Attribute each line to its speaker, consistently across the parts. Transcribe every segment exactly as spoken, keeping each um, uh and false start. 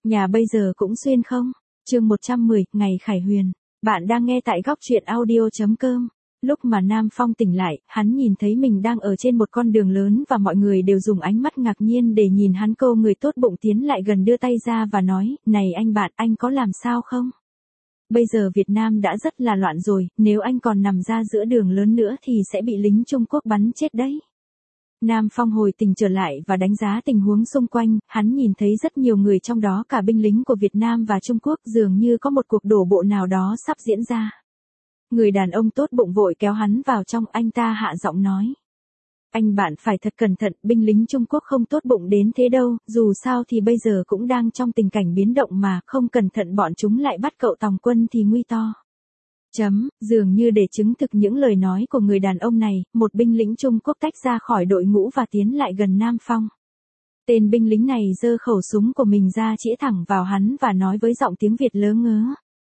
Speaker 1: Nhà bây giờ cũng xuyên không? Chương một trăm mười, ngày Khải Huyền. Bạn đang nghe tại góc truyện audio chấm com. Lúc mà Nam Phong tỉnh lại, hắn nhìn thấy mình đang ở trên một con đường lớn và mọi người đều dùng ánh mắt ngạc nhiên để nhìn hắn. Cô người tốt bụng tiến lại gần đưa tay ra và nói, này anh bạn, anh có làm sao không? Bây giờ Việt Nam đã rất là loạn rồi, nếu anh còn nằm ra giữa đường lớn nữa thì sẽ bị lính Trung Quốc bắn chết đấy. Nam Phong hồi tỉnh trở lại và đánh giá tình huống xung quanh, hắn nhìn thấy rất nhiều người trong đó cả binh lính của Việt Nam và Trung Quốc, dường như có một cuộc đổ bộ nào đó sắp diễn ra. Người đàn ông tốt bụng vội kéo hắn vào trong, anh ta hạ giọng nói. Anh bạn phải thật cẩn thận, binh lính Trung Quốc không tốt bụng đến thế đâu, dù sao thì bây giờ cũng đang trong tình cảnh biến động mà, không cẩn thận bọn chúng lại bắt cậu tòng quân thì nguy to. Chấm, dường như để chứng thực những lời nói của người đàn ông này, một binh lính Trung Quốc tách ra khỏi đội ngũ và tiến lại gần Nam Phong. Tên binh lính này giơ khẩu súng của mình ra chĩa thẳng vào hắn và nói với giọng tiếng Việt lớ ngớ.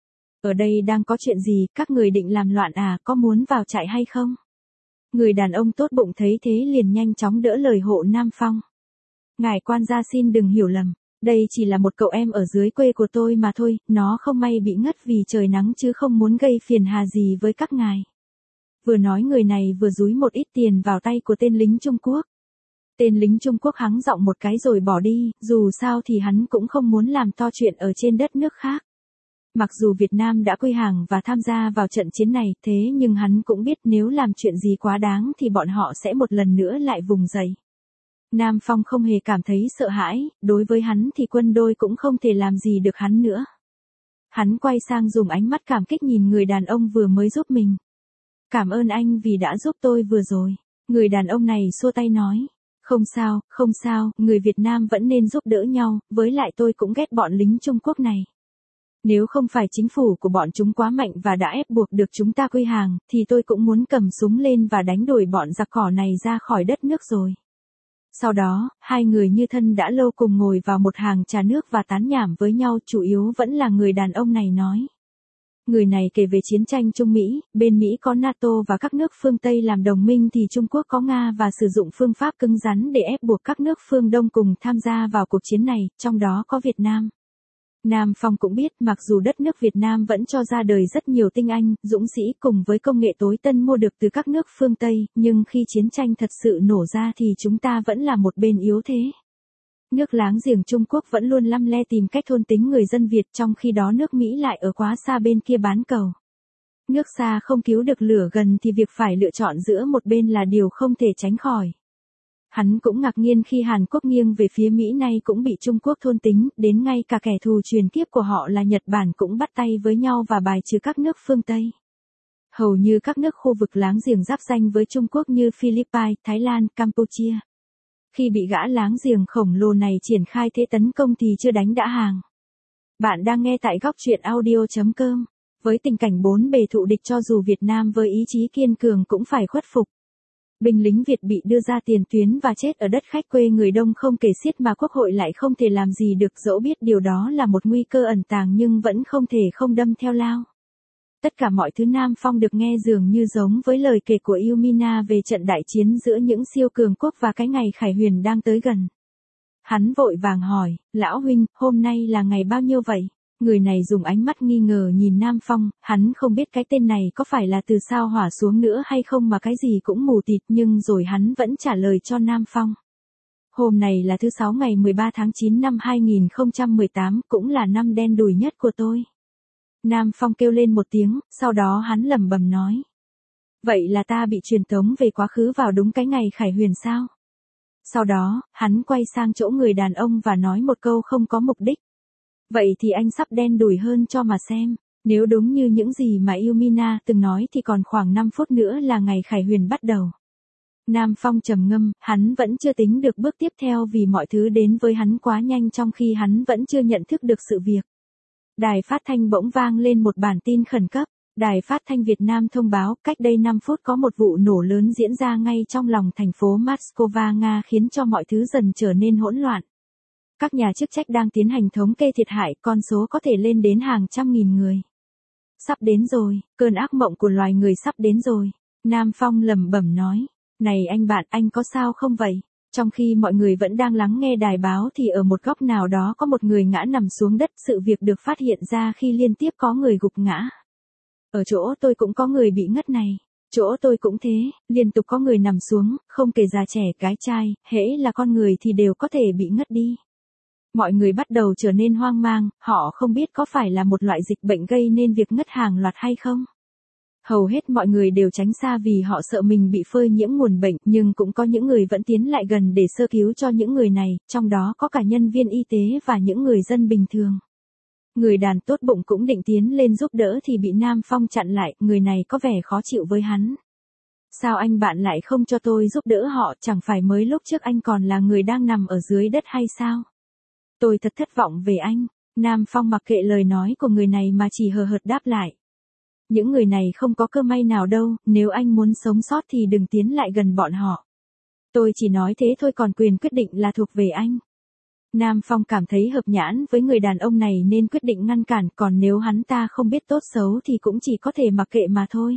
Speaker 1: Ở đây đang có chuyện gì, các người định làm loạn à, có muốn vào trại hay không? Người đàn ông tốt bụng thấy thế liền nhanh chóng đỡ lời hộ Nam Phong. Ngài quan gia xin đừng hiểu lầm. Đây chỉ là một cậu em ở dưới quê của tôi mà thôi, nó không may bị ngất vì trời nắng chứ không muốn gây phiền hà gì với các ngài. Vừa nói người này vừa dúi một ít tiền vào tay của tên lính Trung Quốc. Tên lính Trung Quốc hắng giọng một cái rồi bỏ đi, dù sao thì hắn cũng không muốn làm to chuyện ở trên đất nước khác. Mặc dù Việt Nam đã quy hàng và tham gia vào trận chiến này, thế nhưng hắn cũng biết nếu làm chuyện gì quá đáng thì bọn họ sẽ một lần nữa lại vùng dậy. Nam Phong không hề cảm thấy sợ hãi, đối với hắn thì quân đội cũng không thể làm gì được hắn nữa. Hắn quay sang dùng ánh mắt cảm kích nhìn người đàn ông vừa mới giúp mình. Cảm ơn anh vì đã giúp tôi vừa rồi. Người đàn ông này xua tay nói. Không sao, không sao, người Việt Nam vẫn nên giúp đỡ nhau, với lại tôi cũng ghét bọn lính Trung Quốc này. Nếu không phải chính phủ của bọn chúng quá mạnh và đã ép buộc được chúng ta quy hàng, thì tôi cũng muốn cầm súng lên và đánh đuổi bọn giặc cỏ này ra khỏi đất nước rồi. Sau đó, hai người như thân đã lâu cùng ngồi vào một hàng trà nước và tán nhảm với nhau, chủ yếu vẫn là người đàn ông này nói. Người này kể về chiến tranh Trung Mỹ, bên Mỹ có NATO và các nước phương Tây làm đồng minh thì Trung Quốc có Nga và sử dụng phương pháp cứng rắn để ép buộc các nước phương Đông cùng tham gia vào cuộc chiến này, trong đó có Việt Nam. Nam Phong cũng biết mặc dù đất nước Việt Nam vẫn cho ra đời rất nhiều tinh anh, dũng sĩ cùng với công nghệ tối tân mua được từ các nước phương Tây, nhưng khi chiến tranh thật sự nổ ra thì chúng ta vẫn là một bên yếu thế. Nước láng giềng Trung Quốc vẫn luôn lăm le tìm cách thôn tính người dân Việt, trong khi đó nước Mỹ lại ở quá xa bên kia bán cầu. Nước xa không cứu được lửa gần thì việc phải lựa chọn giữa một bên là điều không thể tránh khỏi. Hắn cũng ngạc nhiên khi Hàn Quốc nghiêng về phía Mỹ nay cũng bị Trung Quốc thôn tính, đến ngay cả kẻ thù truyền kiếp của họ là Nhật Bản cũng bắt tay với nhau và bài trừ các nước phương Tây. Hầu như các nước khu vực láng giềng giáp ranh với Trung Quốc như Philippines, Thái Lan, Campuchia. Khi bị gã láng giềng khổng lồ này triển khai thế tấn công thì chưa đánh đã hàng. Bạn đang nghe tại góc truyện audio chấm com. Với tình cảnh bốn bề thụ địch cho dù Việt Nam với ý chí kiên cường cũng phải khuất phục. Binh lính Việt bị đưa ra tiền tuyến và chết ở đất khách quê người Đông không kể xiết mà Quốc hội lại không thể làm gì được, dẫu biết điều đó là một nguy cơ ẩn tàng nhưng vẫn không thể không đâm theo lao. Tất cả mọi thứ Nam Phong được nghe dường như giống với lời kể của Yumina về trận đại chiến giữa những siêu cường quốc và cái ngày Khải Huyền đang tới gần. Hắn vội vàng hỏi, lão huynh, hôm nay là ngày bao nhiêu vậy? Người này dùng ánh mắt nghi ngờ nhìn Nam Phong, hắn không biết cái tên này có phải là từ sao hỏa xuống nữa hay không mà cái gì cũng mù tịt, nhưng rồi hắn vẫn trả lời cho Nam Phong. Hôm này là thứ sáu ngày mười ba tháng chín năm hai nghìn không trăm mười tám, cũng là năm đen đủi nhất của tôi. Nam Phong kêu lên một tiếng, sau đó hắn lẩm bẩm nói. Vậy là ta bị truyền tống về quá khứ vào đúng cái ngày Khải Huyền sao? Sau đó, hắn quay sang chỗ người đàn ông và nói một câu không có mục đích. Vậy thì anh sắp đen đủi hơn cho mà xem, nếu đúng như những gì mà Yumina từng nói thì còn khoảng năm phút nữa là ngày Khải Huyền bắt đầu. Nam Phong trầm ngâm, hắn vẫn chưa tính được bước tiếp theo vì mọi thứ đến với hắn quá nhanh trong khi hắn vẫn chưa nhận thức được sự việc. Đài phát thanh bỗng vang lên một bản tin khẩn cấp. Đài phát thanh Việt Nam thông báo, cách đây năm phút có một vụ nổ lớn diễn ra ngay trong lòng thành phố Moscow, Nga khiến cho mọi thứ dần trở nên hỗn loạn. Các nhà chức trách đang tiến hành thống kê thiệt hại, con số có thể lên đến hàng trăm nghìn người. Sắp đến rồi, cơn ác mộng của loài người sắp đến rồi. Nam Phong lẩm bẩm nói, này anh bạn, anh có sao không vậy? Trong khi mọi người vẫn đang lắng nghe đài báo thì ở một góc nào đó có một người ngã nằm xuống đất, sự việc được phát hiện ra khi liên tiếp có người gục ngã. Ở chỗ tôi cũng có người bị ngất này. Chỗ tôi cũng thế, liên tục có người nằm xuống, không kể già trẻ gái trai, hễ là con người thì đều có thể bị ngất đi. Mọi người bắt đầu trở nên hoang mang, họ không biết có phải là một loại dịch bệnh gây nên việc ngất hàng loạt hay không. Hầu hết mọi người đều tránh xa vì họ sợ mình bị phơi nhiễm nguồn bệnh, nhưng cũng có những người vẫn tiến lại gần để sơ cứu cho những người này, trong đó có cả nhân viên y tế và những người dân bình thường. Người đàn tốt bụng cũng định tiến lên giúp đỡ thì bị Nam Phong chặn lại, người này có vẻ khó chịu với hắn. Sao anh bạn lại không cho tôi giúp đỡ họ, chẳng phải mới lúc trước anh còn là người đang nằm ở dưới đất hay sao? Tôi thật thất vọng về anh. Nam Phong mặc kệ lời nói của người này mà chỉ hờ hợt đáp lại. Những người này không có cơ may nào đâu, nếu anh muốn sống sót thì đừng tiến lại gần bọn họ. Tôi chỉ nói thế thôi, còn quyền quyết định là thuộc về anh. Nam Phong cảm thấy hợp nhãn với người đàn ông này nên quyết định ngăn cản, còn nếu hắn ta không biết tốt xấu thì cũng chỉ có thể mặc kệ mà thôi.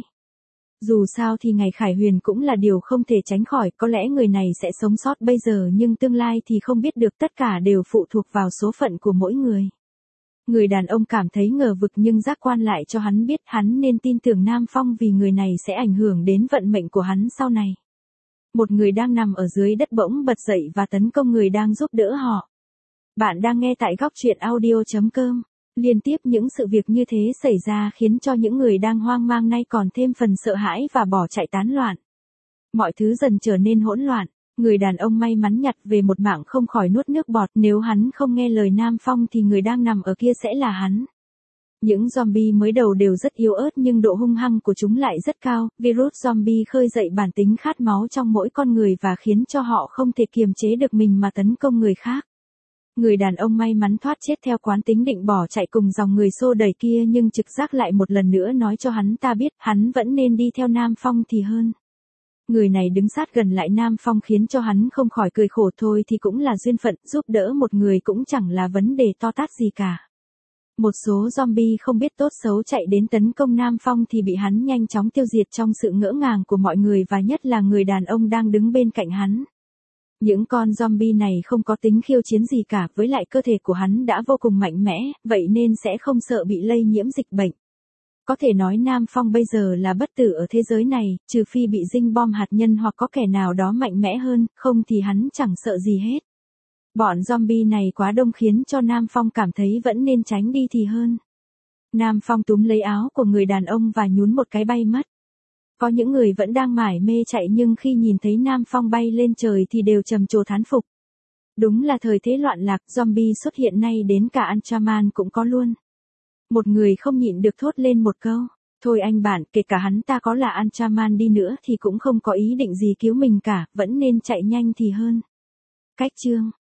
Speaker 1: Dù sao thì ngày Khải Huyền cũng là điều không thể tránh khỏi, có lẽ người này sẽ sống sót bây giờ nhưng tương lai thì không biết được, tất cả đều phụ thuộc vào số phận của mỗi người. Người đàn ông cảm thấy ngờ vực nhưng giác quan lại cho hắn biết hắn nên tin tưởng Nam Phong vì người này sẽ ảnh hưởng đến vận mệnh của hắn sau này. Một người đang nằm ở dưới đất bỗng bật dậy và tấn công người đang giúp đỡ họ. Bạn đang nghe tại góc truyện audio chấm com. Liên tiếp những sự việc như thế xảy ra khiến cho những người đang hoang mang nay còn thêm phần sợ hãi và bỏ chạy tán loạn. Mọi thứ dần trở nên hỗn loạn. Người đàn ông may mắn nhặt về một mạng không khỏi nuốt nước bọt, nếu hắn không nghe lời Nam Phong thì người đang nằm ở kia sẽ là hắn. Những zombie mới đầu đều rất yếu ớt nhưng độ hung hăng của chúng lại rất cao, virus zombie khơi dậy bản tính khát máu trong mỗi con người và khiến cho họ không thể kiềm chế được mình mà tấn công người khác. Người đàn ông may mắn thoát chết theo quán tính định bỏ chạy cùng dòng người xô đẩy kia nhưng trực giác lại một lần nữa nói cho hắn ta biết hắn vẫn nên đi theo Nam Phong thì hơn. Người này đứng sát gần lại Nam Phong khiến cho hắn không khỏi cười khổ, thôi thì cũng là duyên phận, giúp đỡ một người cũng chẳng là vấn đề to tát gì cả. Một số zombie không biết tốt xấu chạy đến tấn công Nam Phong thì bị hắn nhanh chóng tiêu diệt trong sự ngỡ ngàng của mọi người và nhất là người đàn ông đang đứng bên cạnh hắn. Những con zombie này không có tính khiêu chiến gì cả, với lại cơ thể của hắn đã vô cùng mạnh mẽ, vậy nên sẽ không sợ bị lây nhiễm dịch bệnh. Có thể nói Nam Phong bây giờ là bất tử ở thế giới này, trừ phi bị dinh bom hạt nhân hoặc có kẻ nào đó mạnh mẽ hơn, không thì hắn chẳng sợ gì hết. Bọn zombie này quá đông khiến cho Nam Phong cảm thấy vẫn nên tránh đi thì hơn. Nam Phong túm lấy áo của người đàn ông và nhún một cái bay mất. Có những người vẫn đang mải mê chạy nhưng khi nhìn thấy Nam Phong bay lên trời thì đều trầm trồ thán phục. Đúng là thời thế loạn lạc, zombie xuất hiện nay đến cả Antraman cũng có luôn. Một người không nhịn được thốt lên một câu, thôi anh bạn, kể cả hắn ta có là Antraman đi nữa thì cũng không có ý định gì cứu mình cả, vẫn nên chạy nhanh thì hơn. Cách chương